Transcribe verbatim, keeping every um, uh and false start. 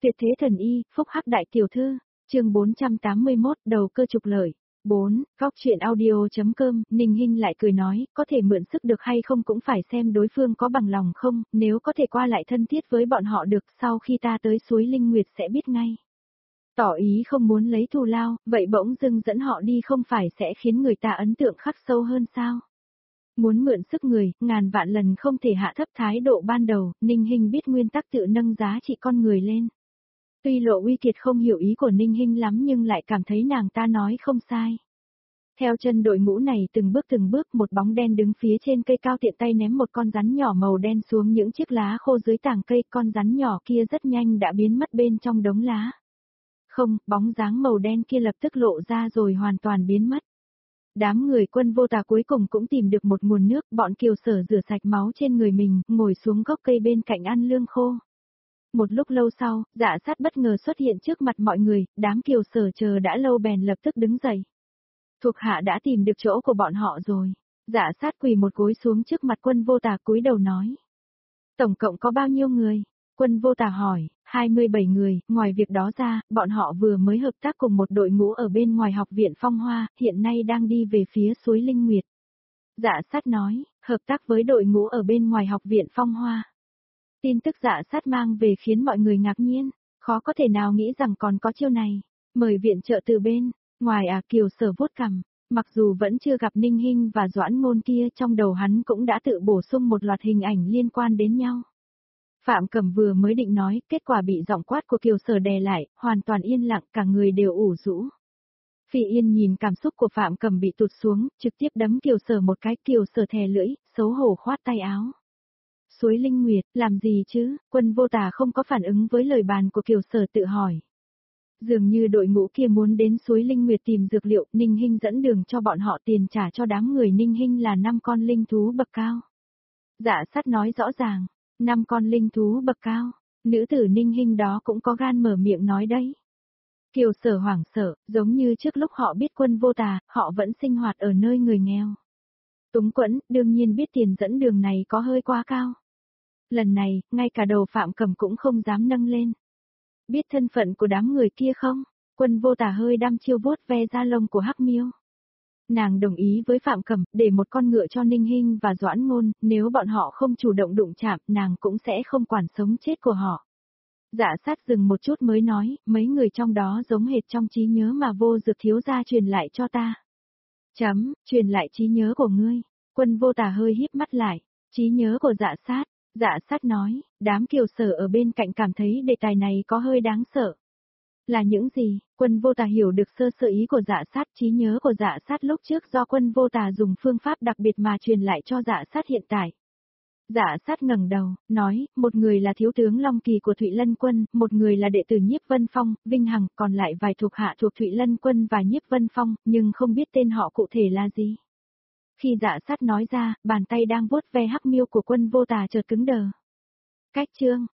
Tuyệt thế thần y, phúc hắc đại tiểu thư, chương bốn trăm tám mươi mốt, đầu cơ trục lợi. bốn. Góc truyện audio.com, Ninh Hinh lại cười nói, có thể mượn sức được hay không cũng phải xem đối phương có bằng lòng không, nếu có thể qua lại thân thiết với bọn họ được, sau khi ta tới suối Linh Nguyệt sẽ biết ngay. Tỏ ý không muốn lấy thù lao, vậy bỗng dưng dẫn họ đi không phải sẽ khiến người ta ấn tượng khắc sâu hơn sao? Muốn mượn sức người, ngàn vạn lần không thể hạ thấp thái độ ban đầu, Ninh Hinh biết nguyên tắc tự nâng giá trị con người lên. Tuy Lộ Uy Kiệt không hiểu ý của Ninh Hinh lắm nhưng lại cảm thấy nàng ta nói không sai. Theo chân đội ngũ này từng bước từng bước một bóng đen đứng phía trên cây cao tiện tay ném một con rắn nhỏ màu đen xuống những chiếc lá khô dưới tảng cây, con rắn nhỏ kia rất nhanh đã biến mất bên trong đống lá. Không, bóng dáng màu đen kia lập tức lộ ra rồi hoàn toàn biến mất. Đám người Quân Vô Tà cuối cùng cũng tìm được một nguồn nước, bọn Kiều Sở rửa sạch máu trên người mình, ngồi xuống gốc cây bên cạnh ăn lương khô. Một lúc lâu sau, Dạ Sát bất ngờ xuất hiện trước mặt mọi người, đám Kiều Sở chờ đã lâu bèn lập tức đứng dậy. Thuộc hạ đã tìm được chỗ của bọn họ rồi. Dạ Sát quỳ một gối xuống trước mặt Quân Vô Tà cúi đầu nói. Tổng cộng có bao nhiêu người? Quân Vô Tà hỏi, hai mươi bảy người, ngoài việc đó ra, bọn họ vừa mới hợp tác cùng một đội ngũ ở bên ngoài học viện Phong Hoa, hiện nay đang đi về phía suối Linh Nguyệt. Dạ Sát nói, hợp tác với đội ngũ ở bên ngoài học viện Phong Hoa. Tin tức Dạ Sát mang về khiến mọi người ngạc nhiên, khó có thể nào nghĩ rằng còn có chiêu này. Mời viện trợ từ bên, ngoài à Kiều Sở vuốt cằm, mặc dù vẫn chưa gặp Ninh Hinh và Doãn Ngôn kia, trong đầu hắn cũng đã tự bổ sung một loạt hình ảnh liên quan đến nhau. Phạm Cẩm vừa mới định nói, kết quả bị giọng quát của Kiều Sở đè lại, hoàn toàn yên lặng, cả người đều ủ rũ. Phi Yên nhìn cảm xúc của Phạm Cẩm bị tụt xuống, trực tiếp đấm Kiều Sở một cái, Kiều Sở thè lưỡi, xấu hổ khoát tay áo. Suối Linh Nguyệt, làm gì chứ? Quân Vô Tà không có phản ứng với lời bàn của Kiều Sở tự hỏi. Dường như đội ngũ kia muốn đến suối Linh Nguyệt tìm dược liệu, Ninh Hinh dẫn đường cho bọn họ, tiền trả cho đám người Ninh Hinh là năm con linh thú bậc cao. Dạ Sát nói rõ ràng, năm con linh thú bậc cao, nữ tử Ninh Hinh đó cũng có gan mở miệng nói đấy. Kiều Sở hoảng sợ, giống như trước lúc họ biết Quân Vô Tà, họ vẫn sinh hoạt ở nơi người nghèo. Túng quẫn, đương nhiên biết tiền dẫn đường này có hơi quá cao. Lần này, ngay cả đầu Phạm Cẩm cũng không dám nâng lên. Biết thân phận của đám người kia không? Quân Vô Tà hơi đăm chiêu vuốt ve da lông của Hắc Miêu. Nàng đồng ý với Phạm Cẩm, để một con ngựa cho Ninh Hinh và Doãn Ngôn, nếu bọn họ không chủ động đụng chạm, nàng cũng sẽ không quản sống chết của họ. Dạ Sát dừng một chút mới nói, mấy người trong đó giống hệt trong trí nhớ mà Vô Dược thiếu gia truyền lại cho ta. Chấm, truyền lại trí nhớ của ngươi. Quân Vô Tà hơi híp mắt lại, trí nhớ của Dạ Sát. Dạ Sát nói, đám Kiều Sở ở bên cạnh cảm thấy đề tài này có hơi đáng sợ. Là những gì? Quân Vô Tà hiểu được sơ sơ ý của Dạ Sát, trí nhớ của Dạ Sát lúc trước do Quân Vô Tà dùng phương pháp đặc biệt mà truyền lại cho Dạ Sát hiện tại. Dạ Sát ngẩng đầu, nói, một người là thiếu tướng Long Kỳ của Thụy Lân Quân, một người là đệ tử Nhiếp Vân Phong, Vinh Hằng, còn lại vài thuộc hạ thuộc Thụy Lân Quân và Nhiếp Vân Phong, nhưng không biết tên họ cụ thể là gì. Khi Dạ Sát nói ra, bàn tay đang vuốt ve Hắc Miêu của Quân Vô Tà chợt cứng đờ. Cách chương